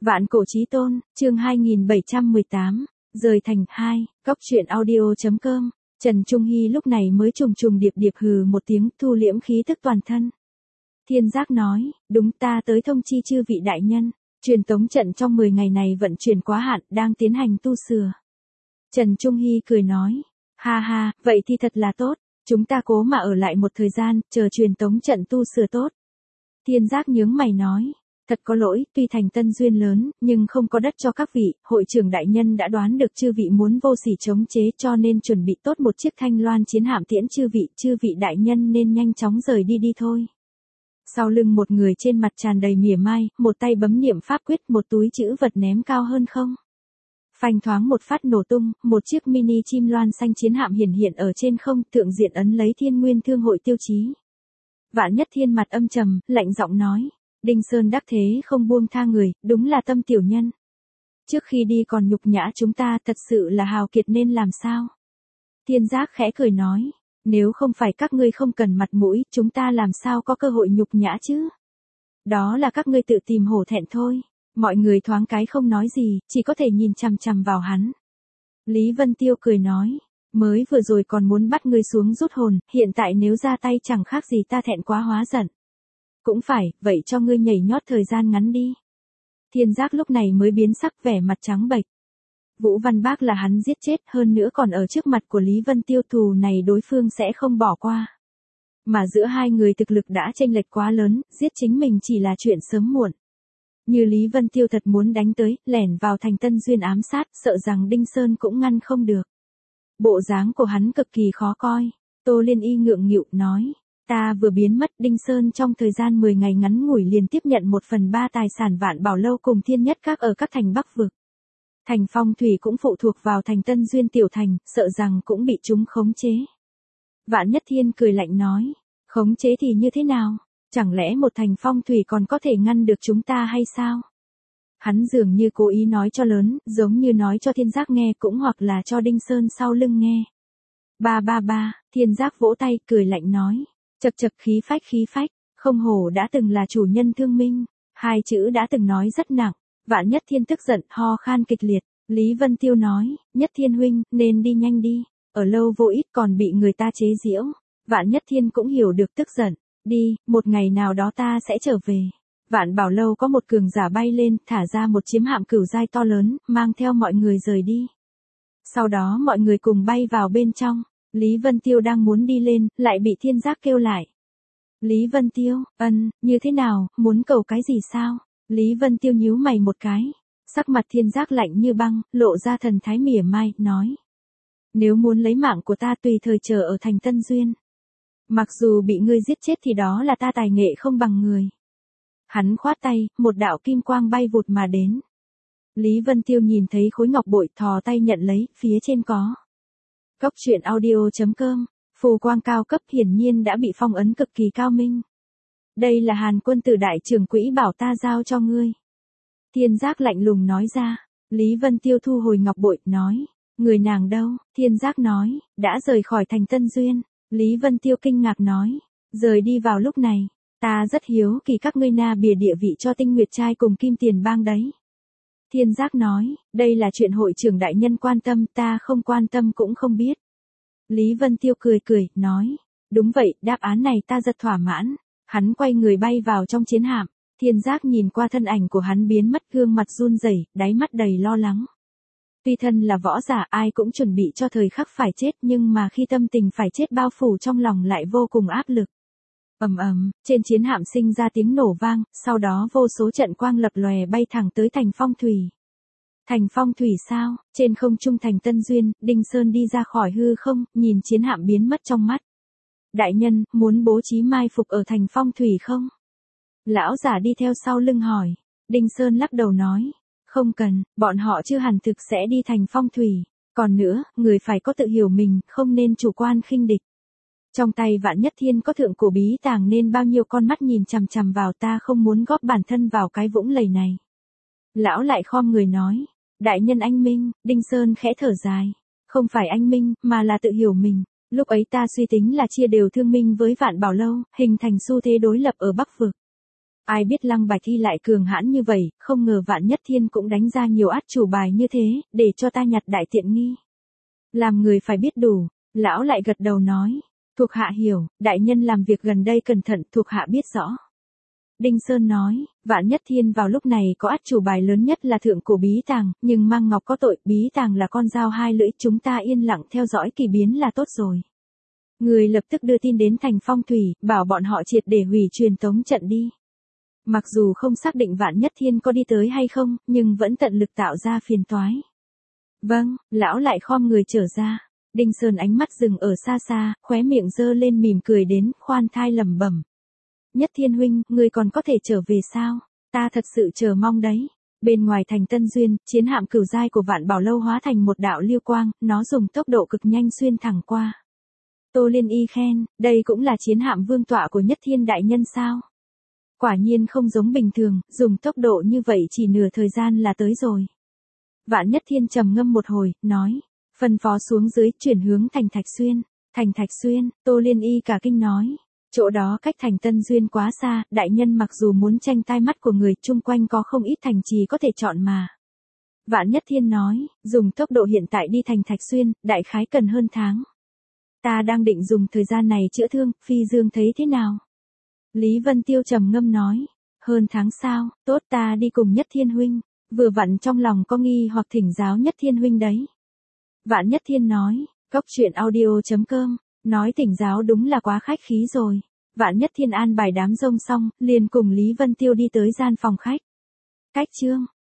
Vạn cổ chí tôn, chương 2718, rời thành 2, góc truyện audio.com. Trần Trung Hy lúc này mới trùng trùng điệp điệp hừ một tiếng, thu liễm khí tức toàn thân. Thiên Giác nói, đúng, ta tới thông chi chư vị đại nhân, truyền tống trận trong 10 ngày này vận chuyển quá hạn, đang tiến hành tu sửa. Trần Trung Hy cười nói, ha ha, vậy thì thật là tốt, chúng ta cố mà ở lại một thời gian, chờ truyền tống trận tu sửa tốt. Thiên Giác nhướng mày nói, thật có lỗi, tuy thành tân duyên lớn, nhưng không có đất cho các vị, hội trưởng đại nhân đã đoán được chư vị muốn vô sỉ chống chế, cho nên chuẩn bị tốt một chiếc thanh loan chiến hạm tiễn chư vị đại nhân nên nhanh chóng rời đi thôi. Sau lưng một người trên mặt tràn đầy mỉa mai, một tay bấm niệm pháp quyết, một túi chữ vật ném cao hơn không. Phanh thoáng một phát nổ tung, một chiếc mini chim loan xanh chiến hạm hiển hiện ở trên không, thượng diện ấn lấy Thiên Nguyên Thương hội tiêu chí. Vạn Nhất Thiên mặt âm trầm, lạnh giọng nói, Đinh Sơn đắc thế không buông tha người, đúng là tâm tiểu nhân. Trước khi đi còn nhục nhã chúng ta, thật sự là hào kiệt nên làm sao? Thiên Giác khẽ cười nói, nếu không phải các ngươi không cần mặt mũi, chúng ta làm sao có cơ hội nhục nhã chứ? Đó là các ngươi tự tìm hổ thẹn thôi. Mọi người thoáng cái không nói gì, chỉ có thể nhìn chằm chằm vào hắn. Lý Vân Tiêu cười nói, mới vừa rồi còn muốn bắt ngươi xuống rút hồn, hiện tại nếu ra tay chẳng khác gì ta thẹn quá hóa giận. Cũng phải, vậy cho ngươi nhảy nhót thời gian ngắn đi. Thiên Giác lúc này mới biến sắc, vẻ mặt trắng bệch. Vũ Văn Bác là hắn giết chết, hơn nữa còn ở trước mặt của Lý Vân Tiêu, thù này đối phương sẽ không bỏ qua. Mà giữa hai người thực lực đã chênh lệch quá lớn, giết chính mình chỉ là chuyện sớm muộn. Như Lý Vân Tiêu thật muốn đánh tới, lẻn vào thành Tân Duyên ám sát, sợ rằng Đinh Sơn cũng ngăn không được. Bộ dáng của hắn cực kỳ khó coi. Tô Liên Y ngượng nghịu nói, ta vừa biến mất, Đinh Sơn trong thời gian 10 ngày ngắn ngủi liền tiếp nhận 1/3 tài sản Vạn Bảo Lâu cùng Thiên Nhất Các ở các thành Bắc vực. Thành Phong Thủy cũng phụ thuộc vào thành Tân Duyên tiểu thành, sợ rằng cũng bị chúng khống chế. Vạn Nhất Thiên cười lạnh nói, khống chế thì như thế nào? Chẳng lẽ một thành Phong Thủy còn có thể ngăn được chúng ta hay sao? Hắn dường như cố ý nói cho lớn, giống như nói cho Thiên Giác nghe cũng hoặc là cho Đinh Sơn sau lưng nghe. Ba, Thiên Giác vỗ tay, cười lạnh nói, chậc khí phách, không hổ đã từng là chủ nhân Thương Minh, hai chữ đã từng nói rất nặng. Vạn Nhất Thiên tức giận, ho khan kịch liệt. Lý Vân Tiêu nói, Nhất Thiên huynh, nên đi nhanh đi, ở lâu vô ích còn bị người ta chế giễu. Vạn Nhất Thiên cũng hiểu được tức giận, đi, một ngày nào đó ta sẽ trở về. Vạn Bảo Lâu có một cường giả bay lên, thả ra một chiếm hạm cửu giai to lớn, mang theo mọi người rời đi. Sau đó mọi người cùng bay vào bên trong. Lý Vân Tiêu đang muốn đi lên, lại bị Thiên Giác kêu lại. Lý Vân Tiêu, như thế nào, muốn cầu cái gì sao? Lý Vân Tiêu nhíu mày một cái. Sắc mặt Thiên Giác lạnh như băng, lộ ra thần thái mỉa mai, nói. Nếu muốn lấy mạng của ta tùy thời chờ ở thành Tân Duyên. Mặc dù bị ngươi giết chết thì đó là ta tài nghệ không bằng người. Hắn khoát tay, một đạo kim quang bay vụt mà đến. Lý Vân Tiêu nhìn thấy khối ngọc bội, thò tay nhận lấy, phía trên có. Góc truyện audio.com, phù quang cao cấp hiển nhiên đã bị phong ấn cực kỳ cao minh. Đây là Hàn Quân Tử đại trưởng quỹ bảo ta giao cho ngươi. Thiên Giác lạnh lùng nói ra. Lý Vân Tiêu thu hồi ngọc bội, nói, người nàng đâu? Thiên Giác nói, đã rời khỏi thành Tân Duyên. Lý Vân Tiêu kinh ngạc nói, rời đi vào lúc này, ta rất hiếu kỳ các ngươi na bìa địa vị cho Tinh Nguyệt trai cùng Kim Tiền bang đấy. Thiên Giác nói, đây là chuyện hội trưởng đại nhân quan tâm, ta không quan tâm cũng không biết. Lý Vân Tiêu cười, nói, đúng vậy, đáp án này ta rất thỏa mãn. Hắn quay người bay vào trong chiến hạm. Thiên Giác nhìn qua thân ảnh của hắn biến mất, gương mặt run rẩy, đáy mắt đầy lo lắng. Tuy thân là võ giả, ai cũng chuẩn bị cho thời khắc phải chết, nhưng mà khi tâm tình phải chết bao phủ trong lòng lại vô cùng áp lực. Trên chiến hạm sinh ra tiếng nổ vang, sau đó vô số trận quang lập lòe bay thẳng tới thành Phong Thủy. Thành Phong Thủy sao? Trên không trung thành Tân Duyên, Đinh Sơn đi ra khỏi hư không, nhìn chiến hạm biến mất trong mắt. Đại nhân, muốn bố trí mai phục ở thành Phong Thủy không? Lão giả đi theo sau lưng hỏi. Đinh Sơn lắc đầu nói, không cần, bọn họ chưa hẳn thực sẽ đi thành Phong Thủy. Còn nữa, người phải có tự hiểu mình, không nên chủ quan khinh địch. Trong tay Vạn Nhất Thiên có thượng cổ bí tàng nên bao nhiêu con mắt nhìn chằm chằm vào, ta không muốn góp bản thân vào cái vũng lầy này. Lão lại khom người nói, đại nhân anh minh. Đinh Sơn khẽ thở dài, không phải anh minh, mà là tự hiểu mình. Lúc ấy ta suy tính là chia đều Thương Minh với Vạn Bảo Lâu, hình thành xu thế đối lập ở Bắc vực. Ai biết Lăng Bạch Thi lại cường hãn như vậy, không ngờ Vạn Nhất Thiên cũng đánh ra nhiều át chủ bài như thế, để cho ta nhặt đại tiện nghi. Làm người phải biết đủ, lão lại gật đầu nói. Thuộc hạ hiểu, đại nhân làm việc gần đây cẩn thận, thuộc hạ biết rõ. Đinh Sơn nói, Vạn Nhất Thiên vào lúc này có át chủ bài lớn nhất là thượng cổ bí tàng, nhưng Mang Ngọc có tội, bí tàng là con dao hai lưỡi, chúng ta yên lặng theo dõi kỳ biến là tốt rồi. Người lập tức đưa tin đến thành Phong Thủy, bảo bọn họ triệt để hủy truyền tống trận đi. Mặc dù không xác định Vạn Nhất Thiên có đi tới hay không, nhưng vẫn tận lực tạo ra phiền toái. Vâng, lão lại khom người trở ra. Đinh Sơn ánh mắt dừng ở xa xa, khóe miệng giơ lên mỉm cười đến, khoan thai lẩm bẩm. Nhất Thiên huynh, người còn có thể trở về sao? Ta thật sự chờ mong đấy. Bên ngoài thành Tân Duyên, chiến hạm cửu giai của Vạn Bảo Lâu hóa thành một đạo lưu quang, nó dùng tốc độ cực nhanh xuyên thẳng qua. Tô Liên Y khen, đây cũng là chiến hạm vương tọa của Nhất Thiên đại nhân sao? Quả nhiên không giống bình thường, dùng tốc độ như vậy chỉ nửa thời gian là tới rồi. Vạn Nhất Thiên trầm ngâm một hồi, nói, phân phó xuống dưới, chuyển hướng thành Thạch Xuyên. Thành Thạch Xuyên, Tô Liên Y cả kinh nói, chỗ đó cách thành Tân Duyên quá xa, đại nhân mặc dù muốn tranh tai mắt của người, chung quanh có không ít thành trì có thể chọn mà. Vạn Nhất Thiên nói, dùng tốc độ hiện tại đi thành Thạch Xuyên, đại khái cần hơn tháng. Ta đang định dùng thời gian này chữa thương, Phi Dương thấy thế nào? Lý Vân Tiêu trầm ngâm nói, hơn tháng sao, tốt, ta đi cùng Nhất Thiên huynh, vừa vặn trong lòng có nghi hoặc thỉnh giáo Nhất Thiên huynh đấy. Vạn Nhất Thiên nói, Cốc Truyện Audio.com, nói thỉnh giáo đúng là quá khách khí rồi. Vạn Nhất Thiên an bài đám rông xong, liền cùng Lý Vân Tiêu đi tới gian phòng khách. Cách chương